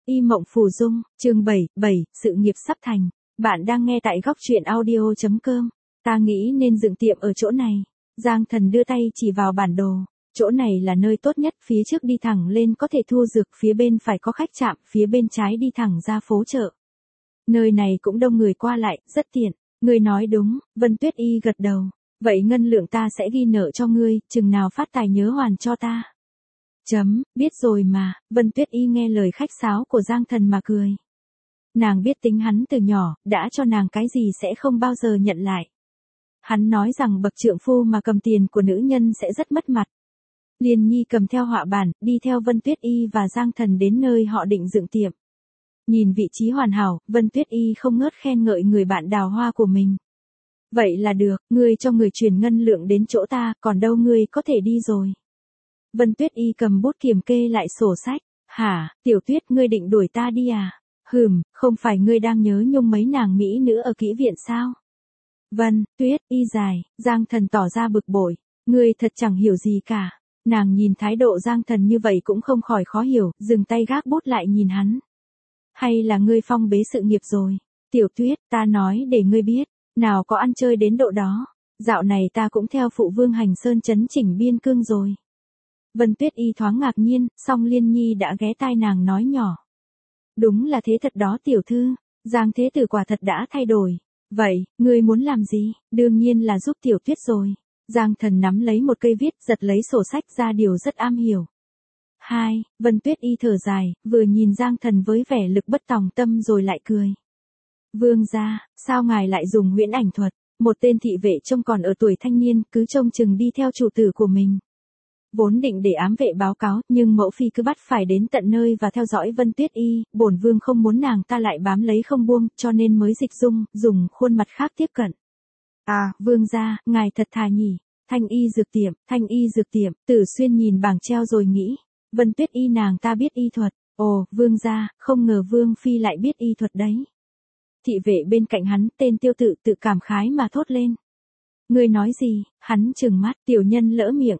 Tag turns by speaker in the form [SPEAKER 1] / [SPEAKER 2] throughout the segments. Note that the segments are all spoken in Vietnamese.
[SPEAKER 1] Y Mộng Phù Dung, chương 7, sự nghiệp sắp thành. Bạn đang nghe tại góc truyện audio.com. Ta nghĩ nên dựng tiệm ở chỗ này. Giang Thần đưa tay chỉ vào bản đồ. Chỗ này là nơi tốt nhất, phía trước đi thẳng lên có thể thu dược, phía bên phải có khách trạm, phía bên trái đi thẳng ra phố chợ. Nơi này cũng đông người qua lại, rất tiện. Ngươi nói đúng, Vân Tuyết Y gật đầu. Vậy ngân lượng ta sẽ ghi nợ cho ngươi, chừng nào phát tài nhớ hoàn cho ta. Biết rồi mà. Vân Tuyết Y nghe lời khách sáo của Giang Thần mà cười. Nàng biết tính hắn từ nhỏ, đã cho nàng cái gì sẽ không bao giờ nhận lại. Hắn nói rằng bậc trượng phu mà cầm tiền của nữ nhân sẽ rất mất mặt. Liên Nhi cầm theo họa bản, đi theo Vân Tuyết Y và Giang Thần đến nơi họ định dựng tiệm. Nhìn vị trí hoàn hảo, Vân Tuyết Y không ngớt khen ngợi người bạn đào hoa của mình. Vậy là được, ngươi cho người truyền ngân lượng đến chỗ ta, còn đâu ngươi có thể đi rồi. Vân Tuyết Y cầm bút kiểm kê lại sổ sách. Hả, Tiểu Tuyết, ngươi định đuổi ta đi à? Không phải ngươi đang nhớ nhung mấy nàng mỹ nữ ở kỹ viện sao? Vân Tuyết Y dài. Giang Thần tỏ ra bực bội. Ngươi thật chẳng hiểu gì cả. Nàng nhìn thái độ Giang Thần như vậy cũng không khỏi khó hiểu, dừng tay gác bút lại nhìn hắn. Hay là ngươi phong bế sự nghiệp rồi? Tiểu Tuyết, ta nói để ngươi biết, nào có ăn chơi đến độ đó. Dạo này ta cũng theo phụ vương Hành Sơn chấn chỉnh biên cương rồi. Vân Tuyết Y thoáng ngạc nhiên, song Liên Nhi đã ghé tai nàng nói nhỏ. Đúng là thế thật đó tiểu thư, Giang thế tử quả thật đã thay đổi. Vậy, ngươi muốn làm gì? Đương nhiên là giúp Tiểu Tuyết rồi. Giang Thần nắm lấy một cây viết, giật lấy sổ sách ra điều rất am hiểu. Vân Tuyết Y thở dài, vừa nhìn Giang Thần với vẻ lực bất tòng tâm rồi lại cười. Vương gia, sao ngài lại dùng huyễn ảnh thuật? Một tên thị vệ trông còn ở tuổi thanh niên, cứ trông chừng đi theo chủ tử của mình. Vốn định để ám vệ báo cáo, nhưng mẫu phi cứ bắt phải đến tận nơi và theo dõi Vân Tuyết Y, bổn vương không muốn nàng ta lại bám lấy không buông, cho nên mới dịch dung, dùng khuôn mặt khác tiếp cận. À, vương gia, ngài thật thà nhỉ. Thanh y dược tiệm, Tử Xuyên nhìn bảng treo rồi nghĩ. Vân Tuyết Y nàng ta biết y thuật. Ồ, vương gia, không ngờ vương phi lại biết y thuật đấy. Thị vệ bên cạnh hắn, tên Tiêu Tự tự cảm khái mà thốt lên. Ngươi nói gì? Hắn trừng mắt, tiểu nhân lỡ miệng,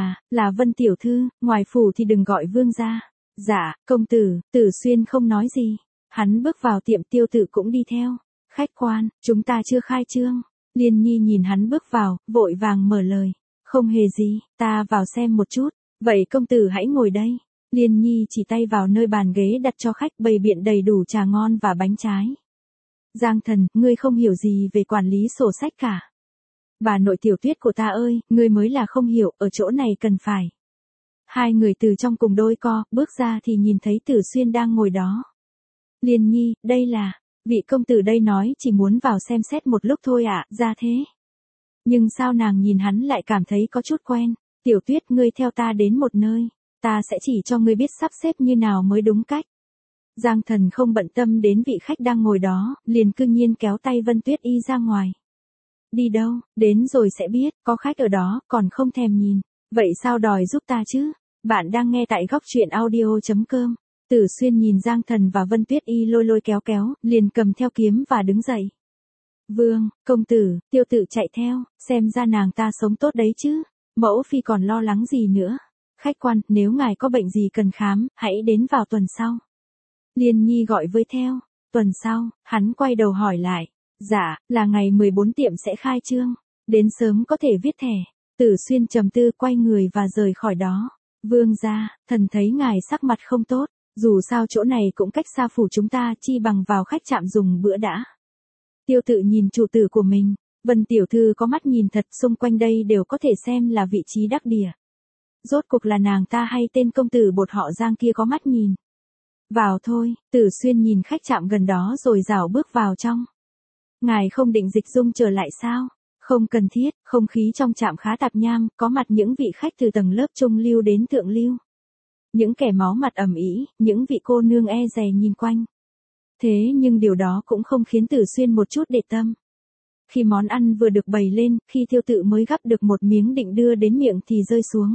[SPEAKER 1] là Vân tiểu thư, ngoài phủ thì đừng gọi vương gia. Dạ, công tử. Tử Xuyên không nói gì. Hắn bước vào tiệm, Tiêu Tự cũng đi theo. Khách quan, chúng ta chưa khai trương. Liên Nhi nhìn hắn bước vào, vội vàng mở lời. Không hề gì, ta vào xem một chút. Vậy công tử hãy ngồi đây. Liên Nhi chỉ tay vào nơi bàn ghế đặt cho khách, bày biện đầy đủ trà ngon và bánh trái. Giang Thần, ngươi không hiểu gì về quản lý sổ sách cả. Bà nội Tiểu Tuyết của ta ơi, ngươi mới là không hiểu, ở chỗ này cần phải. Hai người từ trong cùng đôi co, bước ra thì nhìn thấy Tử Xuyên đang ngồi đó. Liên Nhi, đây là, vị công tử đây nói chỉ muốn vào xem xét một lúc thôi ạ, ra thế. Nhưng sao nàng nhìn hắn lại cảm thấy có chút quen. Tiểu Tuyết, ngươi theo ta đến một nơi, ta sẽ chỉ cho ngươi biết sắp xếp như nào mới đúng cách. Giang Thần không bận tâm đến vị khách đang ngồi đó, liền cương nhiên kéo tay Vân Tuyết Y ra ngoài. Đi đâu, đến rồi sẽ biết, có khách ở đó, còn không thèm nhìn. Vậy sao đòi giúp ta chứ? Bạn đang nghe tại góc truyện audio.com. Tử Xuyên nhìn Giang Thần và Vân Tuyết Y lôi kéo, liền cầm theo kiếm và đứng dậy. Vương, công tử, Tiêu Tự chạy theo, xem ra nàng ta sống tốt đấy chứ. Mẫu phi còn lo lắng gì nữa. Khách quan, nếu ngài có bệnh gì cần khám, hãy đến vào tuần sau. Liên Nhi gọi với theo. Tuần sau, hắn quay đầu hỏi lại. Dạ, là ngày 14 tiệm sẽ khai trương. Đến sớm có thể viết thẻ. Tử Xuyên trầm tư quay người và rời khỏi đó. Vương gia, thần thấy ngài sắc mặt không tốt. Dù sao chỗ này cũng cách xa phủ chúng ta, chi bằng vào khách trạm dùng bữa đã. Tiêu Tự nhìn chủ tử của mình. Vân tiểu thư có mắt nhìn thật, xung quanh đây đều có thể xem là vị trí đắc địa. Rốt cuộc là nàng ta hay tên công tử bột họ Giang kia có mắt nhìn. Vào thôi. Tử Xuyên nhìn khách trạm gần đó rồi rảo bước vào trong. Ngài không định dịch dung trở lại sao? Không cần thiết, không khí trong trạm khá tạp nham, có mặt những vị khách từ tầng lớp trung lưu đến thượng lưu. Những kẻ máu mặt ẩm ĩ, những vị cô nương e dè nhìn quanh. Thế nhưng điều đó cũng không khiến Tử Xuyên một chút để tâm. Khi món ăn vừa được bày lên, khi Tiêu Tự mới gắp được một miếng định đưa đến miệng thì rơi xuống.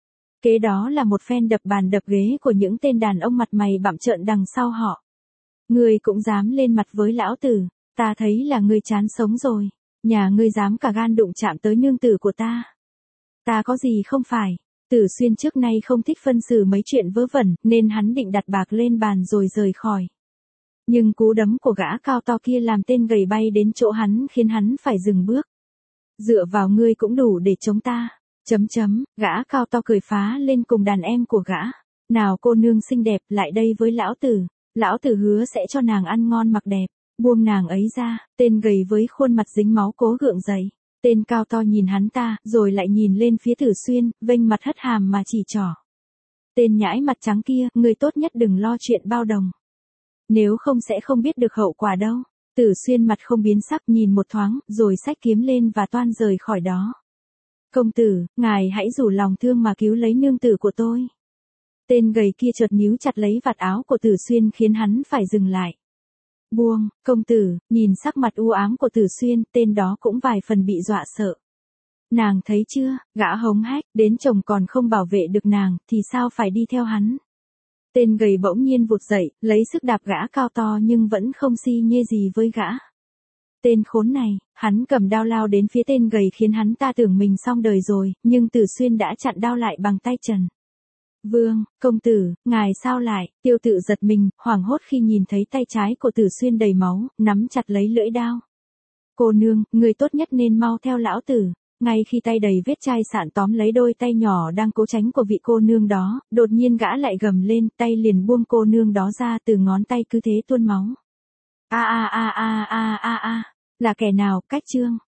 [SPEAKER 1] Kế đó là một phen đập bàn đập ghế của những tên đàn ông mặt mày bặm trợn đằng sau họ. Ngươi cũng dám lên mặt với lão tử, ta thấy là ngươi chán sống rồi. Nhà ngươi dám cả gan đụng chạm tới nương tử của ta. Ta có gì không phải. Tử Xuyên trước nay không thích phân xử mấy chuyện vớ vẩn, nên hắn định đặt bạc lên bàn rồi rời khỏi. Nhưng cú đấm của gã cao to kia làm tên gầy bay đến chỗ hắn khiến hắn phải dừng bước. Dựa vào ngươi cũng đủ để chống ta. Gã cao to cười phá lên cùng đàn em của gã. Nào cô nương xinh đẹp, lại đây với lão tử. Lão tử hứa sẽ cho nàng ăn ngon mặc đẹp. Buông nàng ấy ra. Tên gầy với khuôn mặt dính máu cố gượng dậy. Tên cao to nhìn hắn ta, rồi lại nhìn lên phía Tử Xuyên, vênh mặt hất hàm mà chỉ trỏ. Tên nhãi mặt trắng kia, ngươi tốt nhất đừng lo chuyện bao đồng. Nếu không sẽ không biết được hậu quả đâu. Tử Xuyên mặt không biến sắc nhìn một thoáng, rồi xách kiếm lên và toan rời khỏi đó. Công tử, ngài hãy rủ lòng thương mà cứu lấy nương tử của tôi. Tên gầy kia chợt níu chặt lấy vạt áo của Tử Xuyên khiến hắn phải dừng lại. Buông, công tử, nhìn sắc mặt u ám của Tử Xuyên, tên đó cũng vài phần bị dọa sợ. Nàng thấy chưa, gã hống hách, đến chồng còn không bảo vệ được nàng, thì sao phải đi theo hắn. Tên gầy bỗng nhiên vụt dậy, lấy sức đạp gã cao to nhưng vẫn không si nhê gì với gã. Tên khốn này, hắn cầm đao lao đến phía tên gầy khiến hắn ta tưởng mình xong đời rồi, nhưng Tử Xuyên đã chặn đao lại bằng tay trần. Vương, công tử, ngài sao lại, Tiêu Tự giật mình, hoảng hốt khi nhìn thấy tay trái của Tử Xuyên đầy máu, nắm chặt lấy lưỡi đao. Cô nương, người tốt nhất nên mau theo lão tử. Ngay khi tay đầy vết chai sạn tóm lấy đôi tay nhỏ đang cố tránh của vị cô nương đó, đột nhiên gã lại gầm lên, tay liền buông cô nương đó ra, từ ngón tay cứ thế tuôn máu. Là kẻ nào, cách trương?